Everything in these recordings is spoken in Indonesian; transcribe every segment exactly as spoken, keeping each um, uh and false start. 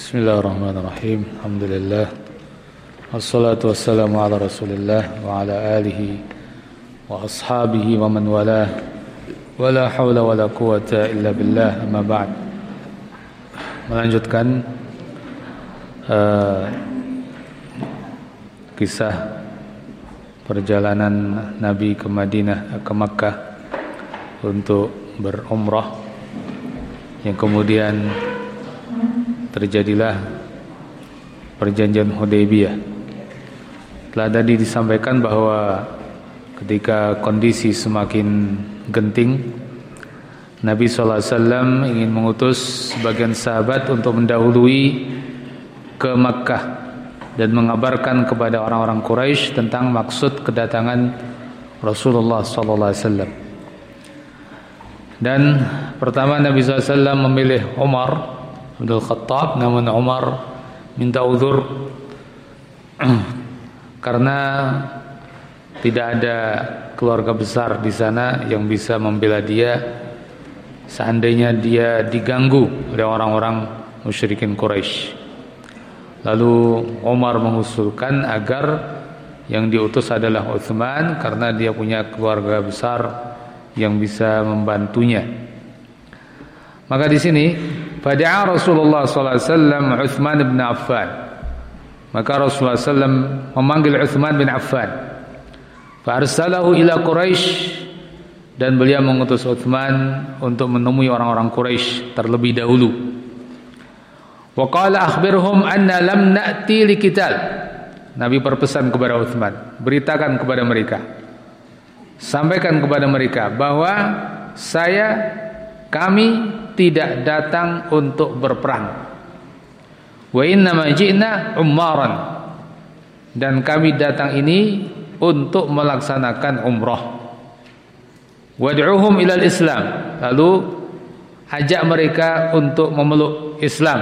Bismillahirrahmanirrahim. Alhamdulillah. Wassalatu wassalamu ala Rasulillah wa ala alihi wa ashabihi wa man walah. Wala haula wala quwata illa billah. Amma ba'd. Melanjutkan uh, kisah perjalanan Nabi ke Madinah, ke Makkah untuk berumrah, yang kemudian terjadilah perjanjian Hudaybiyah. Telah tadi disampaikan bahwa ketika kondisi semakin genting, Nabi shallallahu alaihi wasallam ingin mengutus sebagian sahabat untuk mendahului ke Makkah dan mengabarkan kepada orang-orang Quraisy tentang maksud kedatangan Rasulullah shallallahu alaihi wasallam. Dan pertama Nabi shallallahu alaihi wasallam memilih Umar Abdul Khattab, namun Umar minta uzur karena tidak ada keluarga besar di sana yang bisa membela dia seandainya dia diganggu oleh orang-orang musyrikin Quraisy. Lalu Umar mengusulkan agar yang diutus adalah Utsman karena dia punya keluarga besar yang bisa membantunya. Maka di sini fada'a Rasulullah sallallahu alaihi wasallam Utsman bin Affan. Maka Rasulullah sallallahu alaihi wasallam memanggil Utsman bin Affan. Fa arsalahu ila Quraisy, dan beliau mengutus Utsman untuk menemui orang-orang Quraisy terlebih dahulu. Wa qala akhbirhum anna lam na'ti liqital. Nabi berpesan kepada Utsman, beritakan kepada mereka, sampaikan kepada mereka bahwa saya kami tidak datang untuk berperang. Wa inna ma ji'na ummaran, dan kami datang ini untuk melaksanakan umrah. Wad'uhum ilal Islam, lalu ajak mereka untuk memeluk Islam.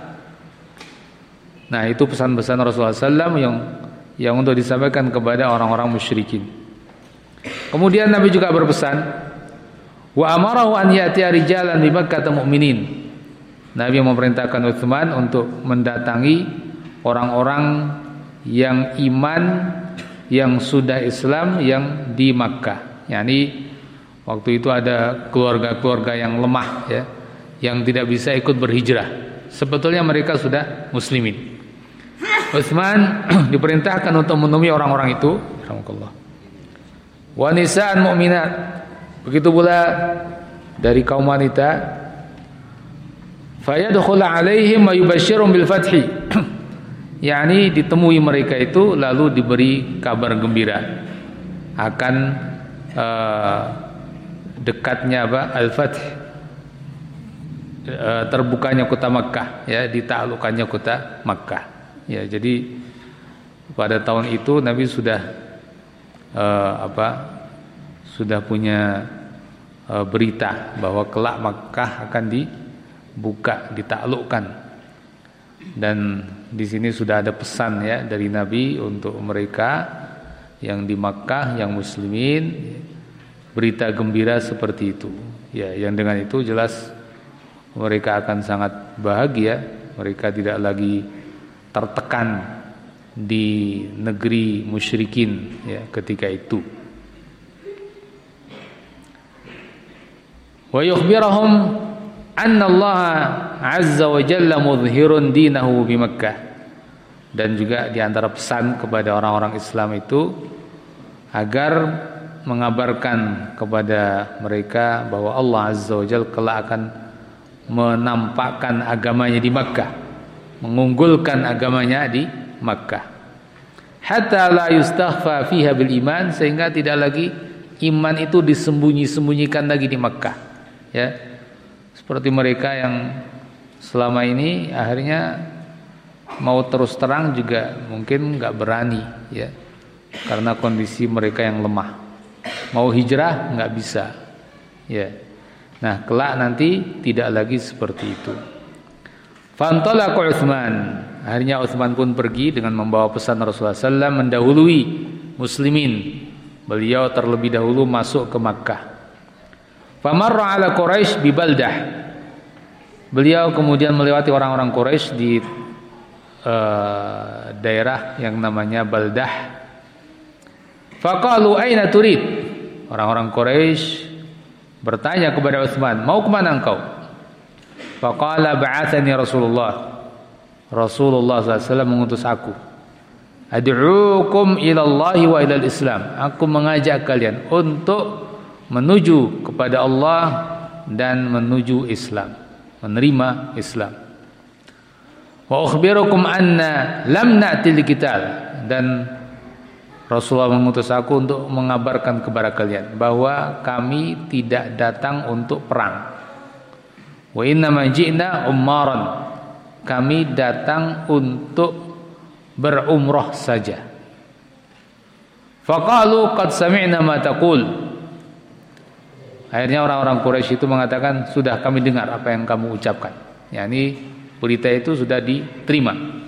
Nah, itu pesan-pesan Rasulullah sallallahu alaihi wasallam yang yang untuk disampaikan kepada orang-orang musyrikin. Kemudian Nabi juga berpesan, wa amarahu an ya'tiya rijalan bi Makkah mu'minin. Nabi memerintahkan Utsman untuk mendatangi orang-orang yang iman, yang sudah Islam, yang di Makkah. Yani waktu itu ada keluarga-keluarga yang lemah, ya, yang tidak bisa ikut berhijrah. Sebetulnya mereka sudah muslimin. Utsman diperintahkan untuk menemui orang-orang itu, alhamdulillah. Wa nisa'an mu'minat. Begitu pula dari kaum wanita, fayadkhulu alaihim wa yubashshirum bil fathi. yakni ditemui mereka itu lalu diberi kabar gembira akan uh, dekatnya apa al-fath, uh, terbukanya kota Makkah, ya, ditaklukkannya kota Makkah. Ya, jadi pada tahun itu Nabi sudah uh, apa sudah punya e, berita bahwa kelak Makkah akan dibuka, ditaklukkan. Dan di sini sudah ada pesan, ya, dari Nabi untuk mereka yang di Makkah, yang muslimin, berita gembira seperti itu. Ya, yang dengan itu jelas mereka akan sangat bahagia, mereka tidak lagi tertekan di negeri musyrikin, ya, ketika itu. Wa yukhbirahum anna Allah azza wa jalla mudhhirun dinahu bi Makkah. Dan juga di antara pesan kepada orang-orang Islam itu agar mengabarkan kepada mereka bahwa Allah azza wa jalla kelak akan menampakkan agamanya di Makkah, mengunggulkan agamanya di Makkah. Hatta la yustakhfa fiha bil iman, sehingga tidak lagi iman itu disembunyi-sembunyikan lagi di Makkah. Ya, seperti mereka yang selama ini akhirnya mau terus terang juga mungkin nggak berani, ya, karena kondisi mereka yang lemah. Mau hijrah nggak bisa, ya. Nah, kelak nanti tidak lagi seperti itu. Fantalaqa Utsman, akhirnya Utsman pun pergi dengan membawa pesan Rasulullah sallallahu alaihi wasallam mendahului muslimin. Beliau terlebih dahulu masuk ke Makkah. Famarra ala Quraisy bi baldah. Beliau kemudian melewati orang-orang Quraisy di uh, daerah yang namanya Baldah. Faqalu aina turid? Orang-orang Quraisy bertanya kepada Utsman, "Mau kemana engkau?" Faqala ba'athani Rasulullah. Rasulullah sallallahu alaihi wasallam mengutus aku. Ad'uukum ilallahi wa ilal Islam. Aku mengajak kalian untuk menuju kepada Allah dan menuju Islam, menerima Islam. Wa ukhbirukum anna lam na'ti liqital, dan Rasulullah mengutus aku untuk mengabarkan kepada kalian bahwa kami tidak datang untuk perang. Wa inna ma ji'na ummaran. Kami datang untuk berumrah saja. Faqalu qad sami'na ma taqul. Akhirnya orang-orang Quraisy itu mengatakan, sudah kami dengar apa yang kamu ucapkan. Yani berita itu sudah diterima.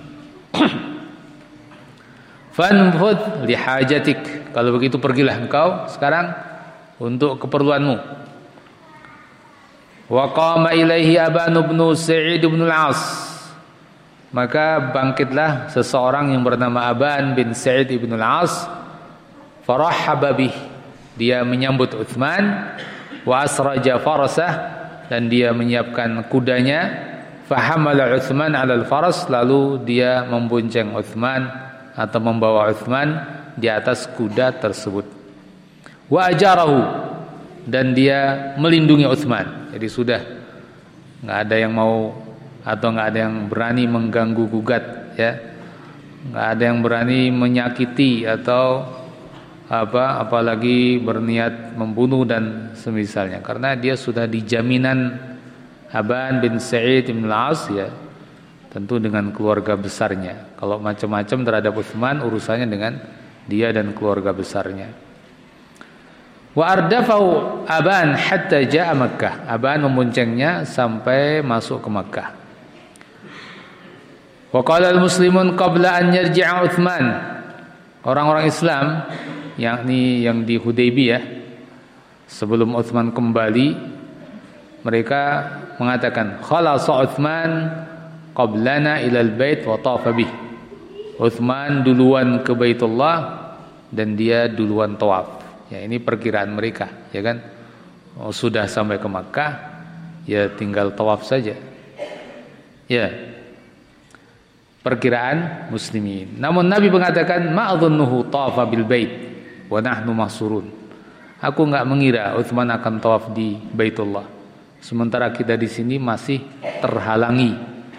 Fanfudh lihajatik. Kalau begitu pergilah engkau sekarang untuk keperluanmu. Wa qama ilaihi Aban bin Sa'id bin al-As. Maka bangkitlah seseorang yang bernama Aban bin Sa'id bin al-As. Farahhaba bih. Dia menyambut Utsman. Wa asraja farasah, dan dia menyiapkan kudanya. Fahamala Utsman 'alal faras, lalu dia membonceng Utsman atau membawa Utsman di atas kuda tersebut. Wa ajarahu, dan dia melindungi Utsman. Jadi sudah enggak ada yang mau atau enggak ada yang berani mengganggu gugat, ya. Enggak ada yang berani menyakiti atau apa apalagi berniat membunuh dan semisalnya, karena dia sudah dijaminan Aban bin Sa'id bin al-As, ya, tentu dengan keluarga besarnya. Kalau macam-macam terhadap Utsman, urusannya dengan dia dan keluarga besarnya. Wa ardafahu Aban hatta jaa Makkah. Aban memboncengnya sampai masuk ke Makkah. Wa qala al-muslimun qabla an yarji'a Utsman. Orang-orang Islam yakni yang di Hudaybiyah, sebelum Utsman kembali, mereka mengatakan khalasa Utsman qablana ilal bait wa tafa bih. Utsman duluan ke Baitullah dan dia duluan tawaf. Ya, ini perkiraan mereka, ya kan? Oh, sudah sampai ke Makkah, ya tinggal tawaf saja. Ya. Perkiraan muslimin. Namun Nabi mengatakan ma'dhunnuhu tawafa bil bait wa nahnu mahsurun. Aku enggak mengira Utsman akan tawaf di Baitullah, sementara kita di sini masih terhalangi.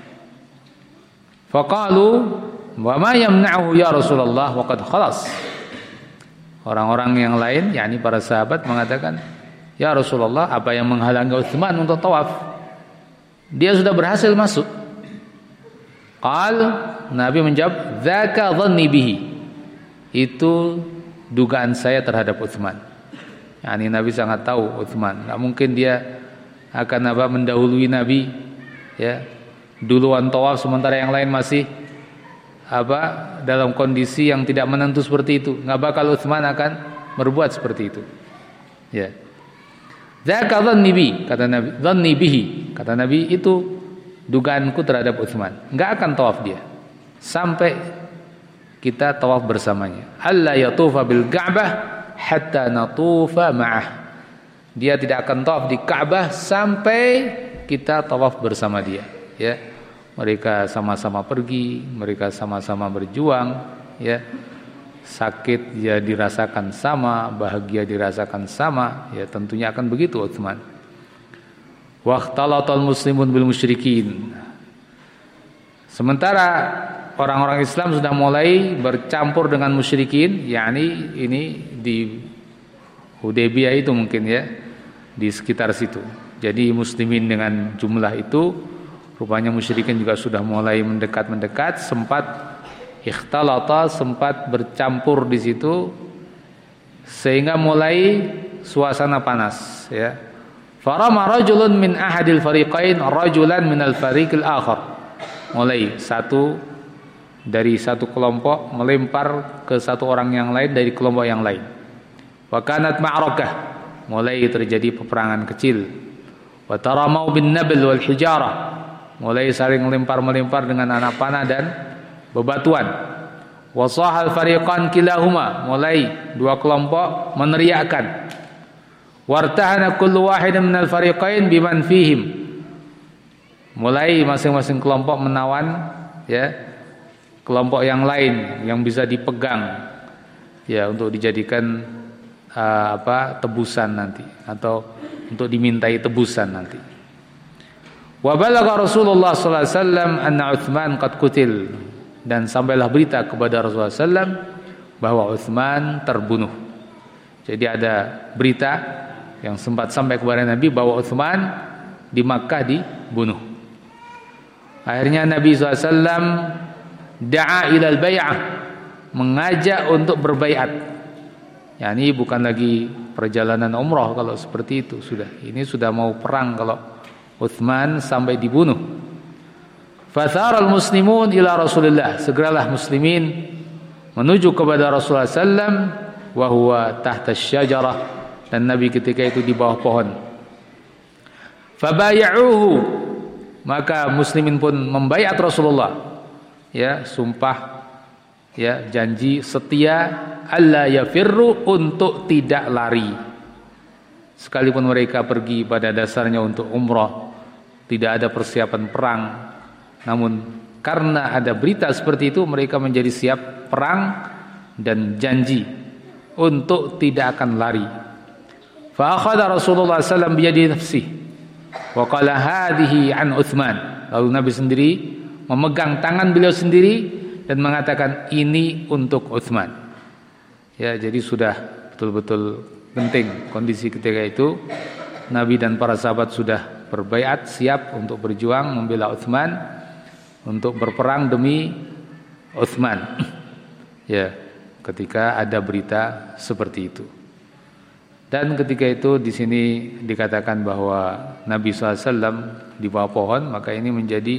Faqalu wa ma yamna'uhu ya Rasulullah wa qad khalas. Orang-orang yang lain, yakni para sahabat, mengatakan, ya Rasulullah, apa yang menghalangi Utsman untuk tawaf? Dia sudah berhasil masuk. Qal, Nabi menjawab, dzaka dhanni bihi. Itu dugaan saya terhadap Utsman. Yani Nabi sangat tahu Utsman, enggak mungkin dia akan apa mendahului Nabi, ya. Duluan tawaf sementara yang lain masih apa dalam kondisi yang tidak menentu seperti itu. Enggak bakal Utsman akan berbuat seperti itu. Ya. Dzaka dhanni bi, kata Nabi, dhanni bihi, kata Nabi, itu dugaanku terhadap Utsman. Enggak akan tawaf dia sampai kita tawaf bersamanya. Alla yatufa bil Ka'bah hatta natufa ma'ah. Dia tidak akan tawaf di Ka'bah sampai kita tawaf bersama dia, ya. Mereka sama-sama pergi, mereka sama-sama berjuang, ya. Sakit ya dirasakan sama, bahagia dirasakan sama, ya tentunya akan begitu Utsman. Waqtalatal muslimun bil musyrikin. Sementara orang-orang Islam sudah mulai bercampur dengan musyrikin, yakni ini di Hudaybiyah itu mungkin, ya, di sekitar situ. Jadi muslimin dengan jumlah itu, rupanya musyrikin juga sudah mulai mendekat-mendekat, sempat ikhtalata, sempat bercampur di situ, sehingga mulai suasana panas, ya. Farama rajulun min ahadil fariqain rajulan minal fariqil akhar. Mulai satu dari satu kelompok melempar ke satu orang yang lain dari kelompok yang lain. Wa kanat ma'rakah, mulai terjadi peperangan kecil. Wa taramau bin nabl wal hijarah, mulai saling melempar-melempar dengan anak panah dan bebatuan. Wa sahal fariqan kilahuma, mulai dua kelompok meneriakkan. Wartahana kullu wahidin minal fariqain biman fihim, mulai masing-masing kelompok menawan ya kelompok yang lain yang bisa dipegang ya untuk dijadikan uh, apa tebusan nanti atau untuk dimintai tebusan nanti. Wa balagha Rasulullah sallallahu alaihi wasallam anna Utsman qad qutil, dan sampailah berita kepada Rasulullah sallallahu alaihi wasallam bahwa Utsman terbunuh. Jadi ada berita yang sempat sampai kepada Nabi bahwa Utsman di Makkah dibunuh. Akhirnya Nabi shallallahu alaihi wasallam da'a ilal bay'ah, mengajak untuk berbaiat. Ya, ini bukan lagi perjalanan umrah kalau seperti itu sudah. Ini sudah mau perang kalau Utsman sampai dibunuh. Fatharal muslimun ila Rasulillah, segeralah muslimin menuju kepada Rasulullah sallallahu alaihi wasallam wa huwa tahta syajarah, dan Nabi ketika itu di bawah pohon. Fabaya'uhu, maka muslimin pun membaiat Rasulullah. Ya, sumpah ya, janji setia alla yafirru, untuk tidak lari. Sekalipun mereka pergi pada dasarnya untuk umrah, tidak ada persiapan perang, namun karena ada berita seperti itu mereka menjadi siap perang dan janji untuk tidak akan lari. Fa akhadha Rasulullah sallallahu alaihi wasallam bi yadi nafsihi wa qala hadhihi an Utsman. Lalu Nabi sendiri memegang tangan beliau sendiri dan mengatakan ini untuk Utsman. Ya, jadi sudah betul-betul penting kondisi ketika itu. Nabi dan para sahabat sudah berbaiat, siap untuk berjuang membela Utsman, untuk berperang demi Utsman. Ya, ketika ada berita seperti itu. Dan ketika itu di sini dikatakan bahwa Nabi shallallahu alaihi wasallam di bawah pohon, maka ini menjadi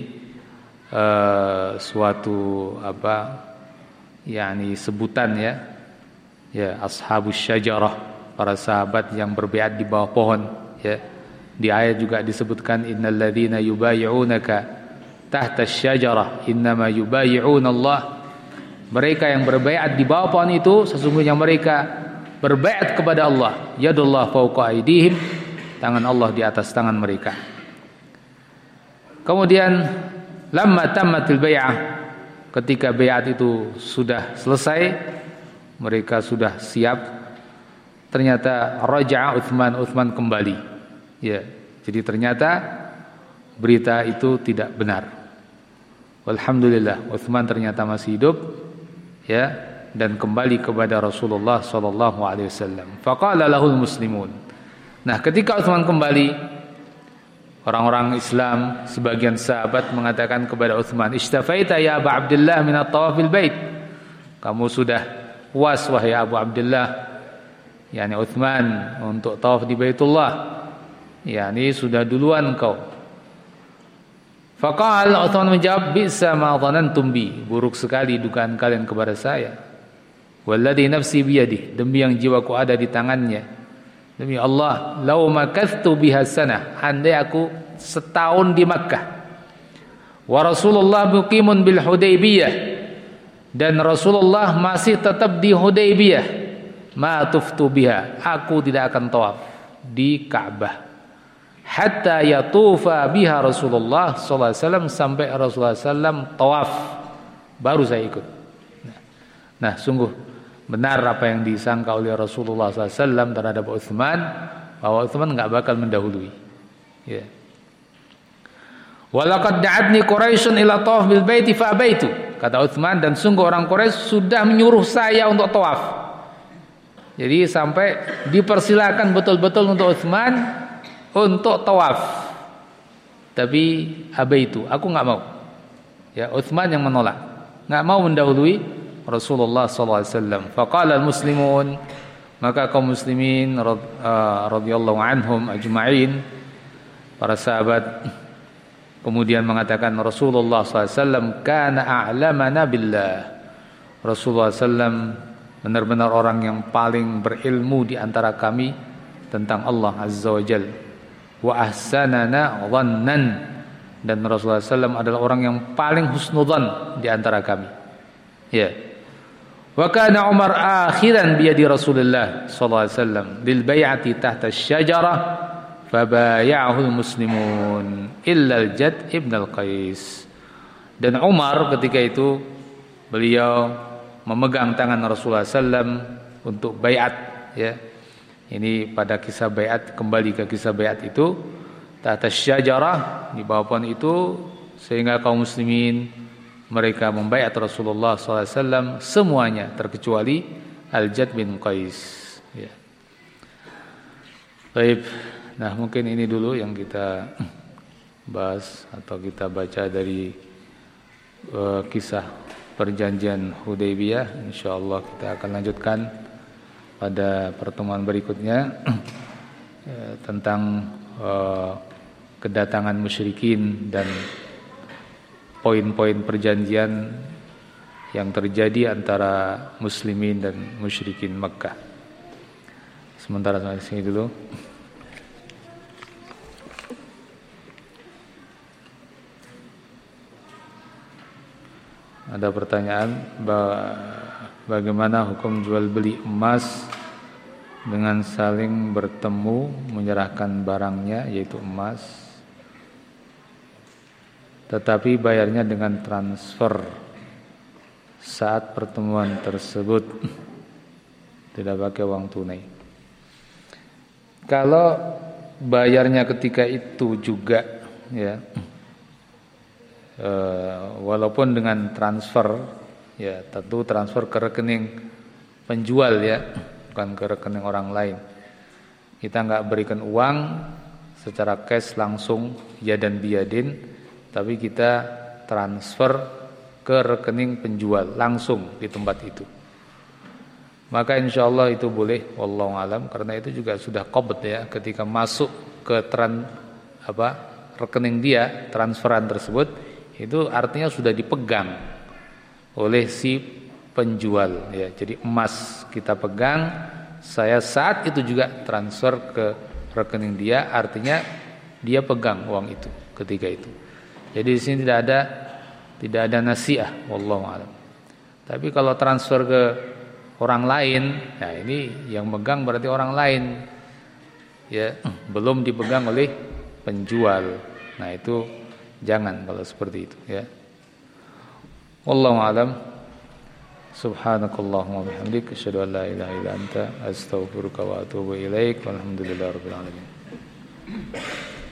uh, suatu apa, yakni sebutan ya, ya ashabus syajarah, para sahabat yang berbaiat di bawah pohon. Ya, di ayat juga disebutkan innal ladzina yubayyi'unaka tahta asy-syajarah innama yubayyi'una Allah. Mereka yang berbaiat di bawah pohon itu sesungguhnya mereka berbaiat kepada Allah. Yadullah fawqa aydihim, tangan Allah di atas tangan mereka. Kemudian lamma tammatil bai'ah, ketika baiat itu sudah selesai, mereka sudah siap, ternyata raja'a Utsman, Utsman kembali. Ya, jadi ternyata berita itu tidak benar. Alhamdulillah, Utsman ternyata masih hidup ya, dan kembali kepada Rasulullah sallallahu alaihi wasallam. Faqala lahul muslimun. Nah, ketika Utsman kembali, orang-orang Islam sebagian sahabat mengatakan kepada Utsman, "Ishtafaita ya Abu Abdullah min at-tawaf bil bait." Kamu sudah puas wahai Abu Abdullah, yakni Utsman, untuk tawaf di Baitullah. yakni sudah duluan kau. Faqala, Utsman menjawab, "Bisa ma dhanantum bi." Buruk sekali dugaan kalian kepada saya. Walladhi nafsi biyadih, demi yang jiwaku ada di tangannya, demi Allah, lau makathtu biha sanah, andai aku setahun di Makkah, wa Rasulullah muqimun bil Hudaybiyah, dan Rasulullah masih tetap di Hudaybiyah, ma tuftu biha, aku tidak akan tawaf di Ka'bah, hatta yatufa biha Rasulullah sallallahu alaihi wasallam, sampai Rasulullah sallallahu alaihi wasallam tawaf, baru saya ikut. Nah, nah sungguh benar apa yang disangka oleh Rasulullah sallallahu alaihi wasallam terhadap Utsman, bahwa Utsman enggak bakal mendahului. Ya. Walaqad da'atni Quraisyun ila tawaf bil baiti fa abaitu. Kata Utsman, dan sungguh orang Quraisy sudah menyuruh saya untuk tawaf. Jadi sampai dipersilakan betul-betul untuk Utsman untuk tawaf. Tapi abaitu, aku enggak mau. Ya, Utsman yang menolak, enggak mau mendahului Rasulullah sallallahu alaihi wasallam. Faqala al-muslimun, maka kaum muslimin radhiyallahu anhum ajma'in, para sahabat kemudian mengatakan, Rasulullah sallallahu alaihi wasallam kana a'lamana billah. Rasulullah sallallahu alaihi wasallam benar-benar orang yang paling berilmu di antara kami tentang Allah azza wa jalla. wa ahsanana dhannan, dan Rasulullah sallallahu alaihi wasallam adalah orang yang paling husnudzan di antara kami. Ya. Wa kana Umar akhiran bi yadi Rasulullah sallallahu alaihi wasallam bil bai'ati tahta asy-syajarah fabaya'ahu al-muslimun illa al-Jadd ibn al-Qais. Dan Umar ketika itu beliau memegang tangan Rasulullah sallallahu alaihi wasallam untuk bai'at, ya. Ini pada kisah bai'at, kembali ke kisah bai'at itu, tahta syajarah, di bawah pohon itu, sehingga kaum muslimin mereka membai'at Rasulullah sallallahu alaihi wasallam semuanya terkecuali Al-Jadd bin Qais, ya. Baik. Nah, mungkin ini dulu yang kita bahas atau kita baca dari uh, kisah perjanjian Hudaybiyah. Insyaallah kita akan lanjutkan pada pertemuan berikutnya tentang uh, kedatangan musyrikin dan poin-poin perjanjian yang terjadi antara muslimin dan musyrikin Makkah. Sementara sampai sini dulu. Ada pertanyaan, bagaimana hukum jual beli emas dengan saling bertemu menyerahkan barangnya yaitu emas, tetapi bayarnya dengan transfer saat pertemuan tersebut, tidak pakai uang tunai. Kalau bayarnya ketika itu juga, ya, Uh, walaupun dengan transfer, ya tentu transfer ke rekening penjual, ya, bukan ke rekening orang lain. Kita nggak berikan uang secara cash langsung ya dan biadin, tapi kita transfer ke rekening penjual langsung di tempat itu. Maka insya Allah itu boleh, wallahu alam, karena itu juga sudah qabd, ya, ketika masuk ke tran apa rekening dia, transferan tersebut itu artinya sudah dipegang oleh si penjual, ya. Jadi emas kita pegang, saya saat itu juga transfer ke rekening dia, artinya dia pegang uang itu ketika itu. Jadi di sini tidak ada tidak ada nasiah, wallahu a'lam. Tapi kalau transfer ke orang lain, nah ini yang megang berarti orang lain, ya, belum dipegang oleh penjual. Nah itu jangan kalau seperti itu, ya. Wallahu a'lam. Subhanakallahumma wa bihamdika asyhadu an la ilaha illa anta astaghfiruka wa atubu ilaik. Walhamdulillahirabbil alamin.